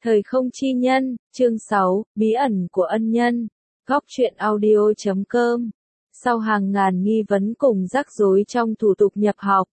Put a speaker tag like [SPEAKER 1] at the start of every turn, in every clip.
[SPEAKER 1] Thời không chi nhân, chương 6, bí ẩn của ân nhân. Góc truyện audio.com. Sau hàng ngàn nghi vấn cùng rắc rối trong thủ tục nhập học,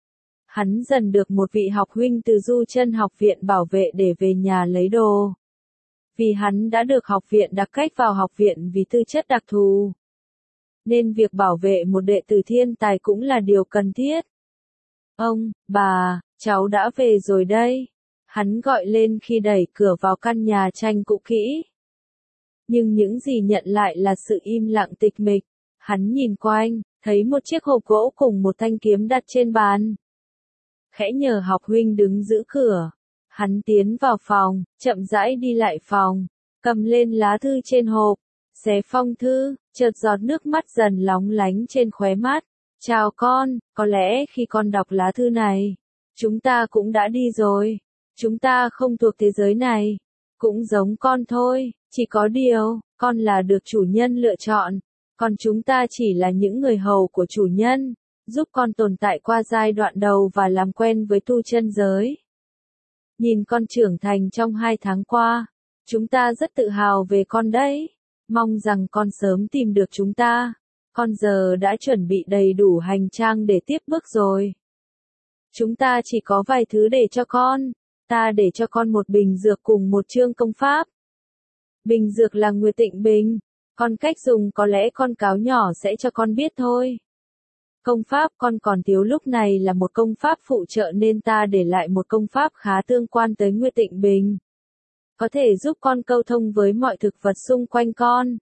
[SPEAKER 1] hắn dần được một vị học huynh từ Du Chân học viện bảo vệ để về nhà lấy đồ. Vì hắn đã được học viện đặc cách vào học viện vì tư chất đặc thù, nên việc bảo vệ một đệ tử thiên tài cũng là điều cần thiết. Ông, bà, cháu đã về rồi đây. Hắn gọi lên khi đẩy cửa vào căn nhà tranh cũ kỹ. Nhưng những gì nhận lại là sự im lặng tịch mịch. Hắn nhìn quanh, thấy một chiếc hộp gỗ cùng một thanh kiếm đặt trên bàn. Khẽ nhờ học huynh đứng giữ cửa. Hắn tiến vào phòng, chậm rãi đi lại phòng, cầm lên lá thư trên hộp, xé phong thư, chợt giọt nước mắt dần lóng lánh trên khóe mắt. Chào con, có lẽ khi con đọc lá thư này, chúng ta cũng đã đi rồi. Chúng ta không thuộc thế giới này, cũng giống con thôi, chỉ có điều, con là được chủ nhân lựa chọn, còn chúng ta chỉ là những người hầu của chủ nhân, giúp con tồn tại qua giai đoạn đầu và làm quen với tu chân giới. Nhìn con trưởng thành trong 2 tháng qua, chúng ta rất tự hào về con đấy, mong rằng con sớm tìm được chúng ta, con giờ đã chuẩn bị đầy đủ hành trang để tiếp bước rồi. Chúng ta chỉ có vài thứ để cho con. Ta để cho con một bình dược cùng một chương công pháp. Bình dược là Nguyệt Tịnh Bình, còn cách dùng có lẽ con cáo nhỏ sẽ cho con biết thôi. Công pháp con còn thiếu lúc này là một công pháp phụ trợ nên ta để lại một công pháp khá tương quan tới Nguyệt Tịnh Bình. Có thể giúp con câu thông với mọi thực vật xung quanh con.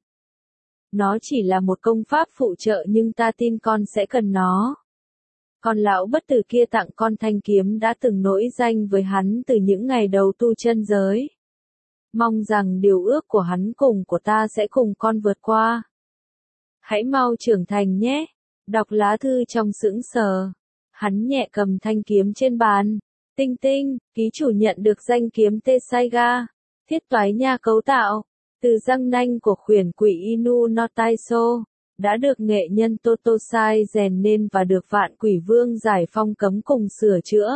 [SPEAKER 1] Nó chỉ là một công pháp phụ trợ nhưng ta tin con sẽ cần nó. Còn lão bất tử kia tặng con thanh kiếm đã từng nổi danh với hắn từ những ngày đầu tu chân giới. Mong rằng điều ước của hắn cùng của ta sẽ cùng con vượt qua. Hãy mau trưởng thành nhé. Đọc lá thư trong sững sờ. Hắn nhẹ cầm thanh kiếm trên bàn. Tinh tinh, ký chủ nhận được danh kiếm Tesaiga. Thiết toái nha cấu tạo. Từ răng nanh của khuyển quỷ Inu no Taiso. Đã được nghệ nhân Totosai rèn nên và được Vạn Quỷ Vương giải phong cấm cùng sửa chữa.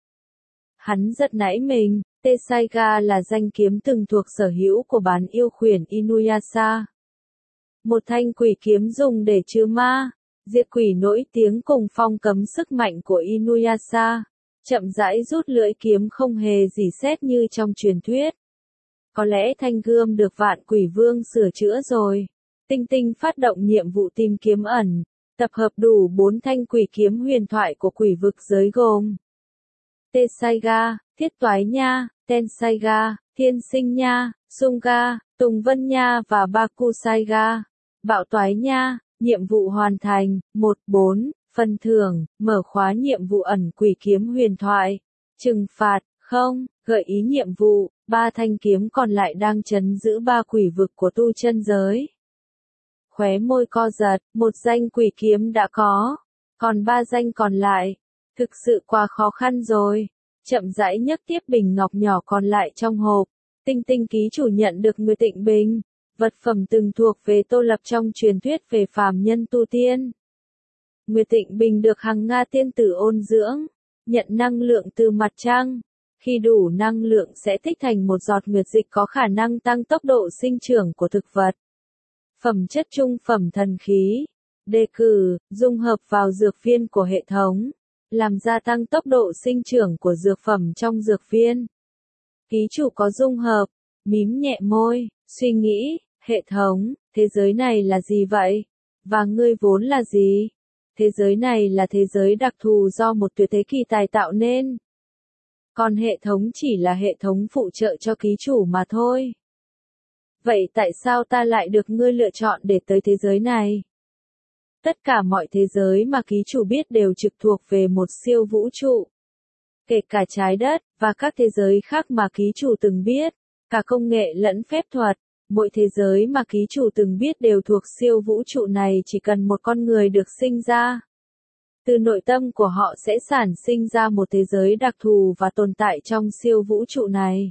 [SPEAKER 1] Hắn giật nảy mình, Tesaiga là danh kiếm từng thuộc sở hữu của bán yêu khuyển Inuyasha. Một thanh quỷ kiếm dùng để trừ ma, diệt quỷ nổi tiếng cùng phong cấm sức mạnh của Inuyasha. Chậm rãi rút lưỡi kiếm không hề rỉ sét như trong truyền thuyết. Có lẽ thanh gươm được Vạn Quỷ Vương sửa chữa rồi. Tinh tinh phát động nhiệm vụ tìm kiếm ẩn, tập hợp đủ 4 thanh quỷ kiếm huyền thoại của quỷ vực giới gồm Tesaiga, Thiết Toái Nha, Tensaiga, Thiên Sinh Nha, Sunga, Tùng Vân Nha và Bakusaiga. Bạo Toái Nha, nhiệm vụ hoàn thành, 1-4, phần thưởng, mở khóa nhiệm vụ ẩn quỷ kiếm huyền thoại, trừng phạt, không, gợi ý nhiệm vụ, 3 thanh kiếm còn lại đang trấn giữ 3 quỷ vực của tu chân giới. Khóe môi co giật, một danh quỷ kiếm đã có, còn 3 danh còn lại, thực sự quá khó khăn rồi. Chậm rãi nhấc tiếp bình ngọc nhỏ còn lại trong hộp, tinh tinh ký chủ nhận được Nguyệt Tịnh Bình, vật phẩm từng thuộc về Tô Lập trong truyền thuyết về phàm nhân tu tiên. Nguyệt Tịnh Bình được Hằng Nga tiên tử ôn dưỡng, nhận năng lượng từ mặt trăng, khi đủ năng lượng sẽ tích thành một giọt nguyệt dịch có khả năng tăng tốc độ sinh trưởng của thực vật. Phẩm chất trung phẩm thần khí. Đề cử, dung hợp vào dược viên của hệ thống. Làm gia tăng tốc độ sinh trưởng của dược phẩm trong dược viên. Ký chủ có dung hợp. Mím nhẹ môi, suy nghĩ, hệ thống, thế giới này là gì vậy? Và ngươi vốn là gì? Thế giới này là thế giới đặc thù do một tuyệt thế kỳ tài tạo nên. Còn hệ thống chỉ là hệ thống phụ trợ cho ký chủ mà thôi. Vậy tại sao ta lại được ngươi lựa chọn để tới thế giới này? Tất cả mọi thế giới mà ký chủ biết đều trực thuộc về một siêu vũ trụ. Kể cả trái đất, và các thế giới khác mà ký chủ từng biết, cả công nghệ lẫn phép thuật, mỗi thế giới mà ký chủ từng biết đều thuộc siêu vũ trụ này chỉ cần một con người được sinh ra. Từ nội tâm của họ sẽ sản sinh ra một thế giới đặc thù và tồn tại trong siêu vũ trụ này.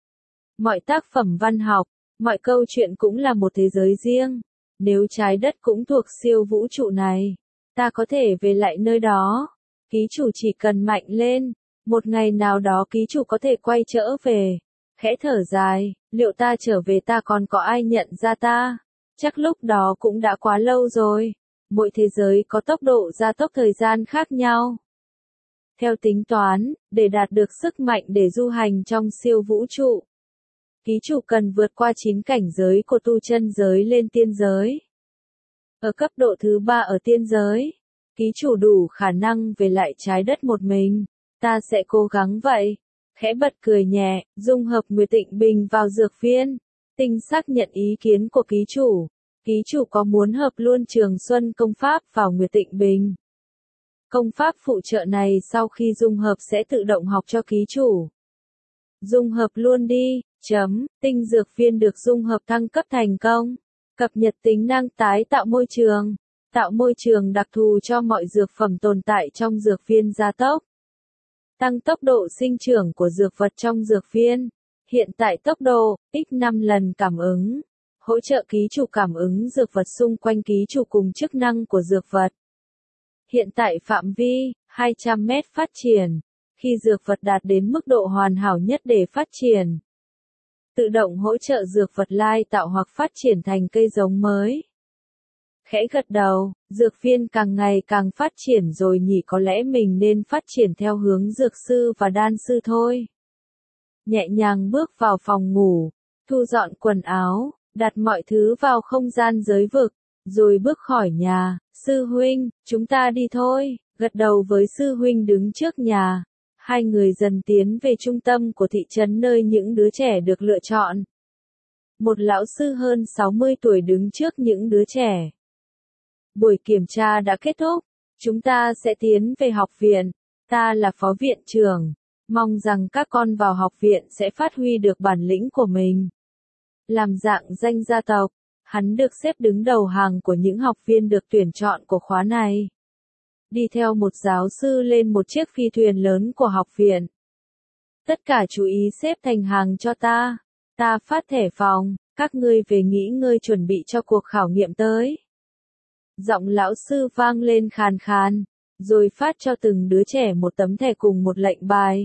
[SPEAKER 1] Mọi tác phẩm văn học, mọi câu chuyện cũng là một thế giới riêng. Nếu trái đất cũng thuộc siêu vũ trụ này, ta có thể về lại nơi đó. Ký chủ chỉ cần mạnh lên, một ngày nào đó ký chủ có thể quay trở về. Khẽ thở dài, liệu ta trở về ta còn có ai nhận ra ta? Chắc lúc đó cũng đã quá lâu rồi. Mỗi thế giới có tốc độ gia tốc thời gian khác nhau. Theo tính toán, để đạt được sức mạnh để du hành trong siêu vũ trụ, ký chủ cần vượt qua 9 cảnh giới của tu chân giới lên tiên giới. Ở cấp độ thứ 3 ở tiên giới, ký chủ đủ khả năng về lại trái đất một mình. Ta sẽ cố gắng vậy. Khẽ bật cười nhẹ, dung hợp Nguyệt Tịnh Bình vào dược viên. Tinh xác nhận ý kiến của ký chủ. Ký chủ có muốn hợp luôn Trường Xuân công pháp vào Nguyệt Tịnh Bình? Công pháp phụ trợ này sau khi dung hợp sẽ tự động học cho ký chủ. Dung hợp luôn đi. Tinh dược viên được dung hợp thăng cấp thành công. Cập nhật tính năng tái tạo môi trường. Tạo môi trường đặc thù cho mọi dược phẩm tồn tại trong dược viên gia tốc. Tăng tốc độ sinh trưởng của dược vật trong dược viên. Hiện tại tốc độ, x5 lần cảm ứng. Hỗ trợ ký chủ cảm ứng dược vật xung quanh ký chủ cùng chức năng của dược vật. Hiện tại phạm vi, 200 mét phát triển. Khi dược vật đạt đến mức độ hoàn hảo nhất để phát triển. Tự động hỗ trợ dược vật lai tạo hoặc phát triển thành cây giống mới. Khẽ gật đầu, dược viên càng ngày càng phát triển rồi nhỉ, có lẽ mình nên phát triển theo hướng dược sư và đan sư thôi. Nhẹ nhàng bước vào phòng ngủ, thu dọn quần áo, đặt mọi thứ vào không gian giới vực, rồi bước khỏi nhà. Sư huynh, chúng ta đi thôi. Gật đầu với sư huynh đứng trước nhà. Hai người dần tiến về trung tâm của thị trấn nơi những đứa trẻ được lựa chọn. Một lão sư hơn 60 tuổi đứng trước những đứa trẻ. Buổi kiểm tra đã kết thúc. Chúng ta sẽ tiến về học viện. Ta là phó viện trưởng. Mong rằng các con vào học viện sẽ phát huy được bản lĩnh của mình. Làm dạng danh gia tộc, hắn được xếp đứng đầu hàng của những học viên được tuyển chọn của khóa này. Đi theo một giáo sư lên một chiếc phi thuyền lớn của học viện. Tất cả chú ý xếp thành hàng cho ta. Ta phát thẻ phòng, các ngươi về nghỉ ngơi chuẩn bị cho cuộc khảo nghiệm tới. Giọng lão sư vang lên khàn khàn, rồi phát cho từng đứa trẻ một tấm thẻ cùng một lệnh bài.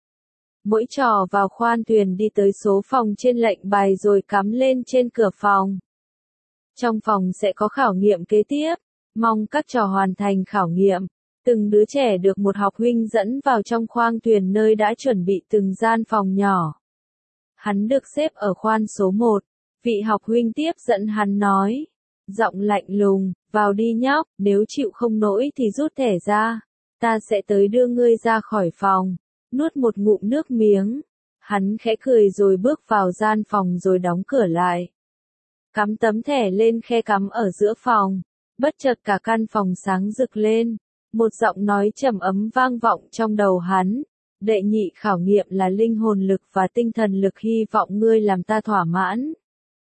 [SPEAKER 1] Mỗi trò vào khoang thuyền đi tới số phòng trên lệnh bài rồi cắm lên trên cửa phòng. Trong phòng sẽ có khảo nghiệm kế tiếp. Mong các trò hoàn thành khảo nghiệm. Từng đứa trẻ được một học huynh dẫn vào trong khoang thuyền nơi đã chuẩn bị từng gian phòng nhỏ. Hắn được xếp ở khoang số 1. Vị học huynh tiếp dẫn hắn nói. Giọng lạnh lùng, vào đi nhóc, nếu chịu không nổi thì rút thẻ ra. Ta sẽ tới đưa ngươi ra khỏi phòng. Nuốt một ngụm nước miếng. Hắn khẽ cười rồi bước vào gian phòng rồi đóng cửa lại. Cắm tấm thẻ lên khe cắm ở giữa phòng. Bất chợt cả căn phòng sáng rực lên. Một giọng nói trầm ấm vang vọng trong đầu hắn. Đệ nhị khảo nghiệm là linh hồn lực và tinh thần lực, hy vọng ngươi làm ta thỏa mãn.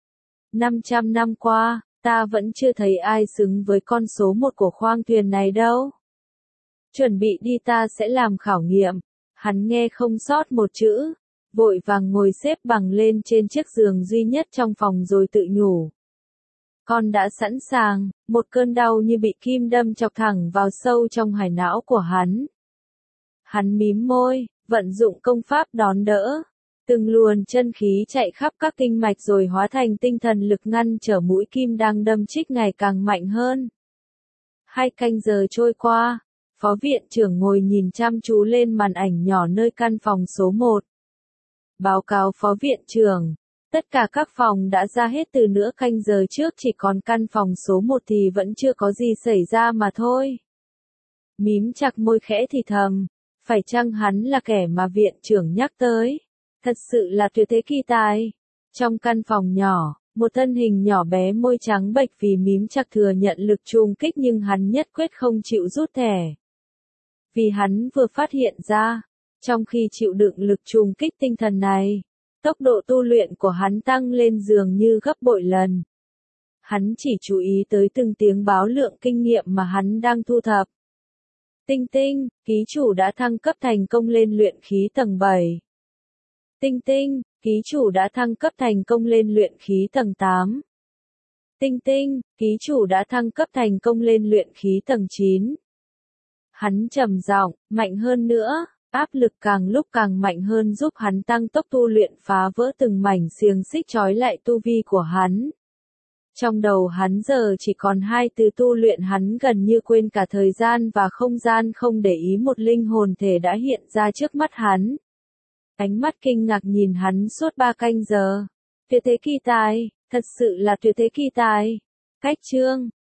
[SPEAKER 1] 500 năm qua, ta vẫn chưa thấy ai xứng với con số 1 của khoang thuyền này đâu. Chuẩn bị đi, ta sẽ làm khảo nghiệm. Hắn nghe không sót một chữ. Vội vàng ngồi xếp bằng lên trên chiếc giường duy nhất trong phòng rồi tự nhủ. Con đã sẵn sàng. Một cơn đau như bị kim đâm chọc thẳng vào sâu trong hải não của hắn. Hắn mím môi, vận dụng công pháp đón đỡ. Từng luồn chân khí chạy khắp các kinh mạch rồi hóa thành tinh thần lực ngăn trở mũi kim đang đâm chích ngày càng mạnh hơn. 2 canh giờ trôi qua, phó viện trưởng ngồi nhìn chăm chú lên màn ảnh nhỏ nơi căn phòng số 1. Báo cáo phó viện trưởng. Tất cả các phòng đã ra hết từ nửa canh giờ trước, chỉ còn căn phòng số 1 thì vẫn chưa có gì xảy ra mà thôi. Mím chặt môi khẽ thì thầm. Phải chăng hắn là kẻ mà viện trưởng nhắc tới? Thật sự là tuyệt thế kỳ tài. Trong căn phòng nhỏ, một thân hình nhỏ bé môi trắng bệch vì mím chặt thừa nhận lực trùng kích nhưng hắn nhất quyết không chịu rút thẻ. Vì hắn vừa phát hiện ra, trong khi chịu đựng lực trùng kích tinh thần này, tốc độ tu luyện của hắn tăng lên dường như gấp bội lần. Hắn chỉ chú ý tới từng tiếng báo lượng kinh nghiệm mà hắn đang thu thập. Tinh tinh, ký chủ đã thăng cấp thành công lên luyện khí tầng 7. Tinh tinh, ký chủ đã thăng cấp thành công lên luyện khí tầng 8. Tinh tinh, ký chủ đã thăng cấp thành công lên luyện khí tầng 9. Hắn trầm giọng, mạnh hơn nữa. Áp lực càng lúc càng mạnh hơn giúp hắn tăng tốc tu luyện phá vỡ từng mảnh xiềng xích trói lại tu vi của hắn. Trong đầu hắn giờ chỉ còn hai từ tu luyện, hắn gần như quên cả thời gian và không gian, không để ý một linh hồn thể đã hiện ra trước mắt hắn. Ánh mắt kinh ngạc nhìn hắn suốt 3 canh giờ. Tuyệt thế kỳ tài, thật sự là tuyệt thế kỳ tài. Cách chương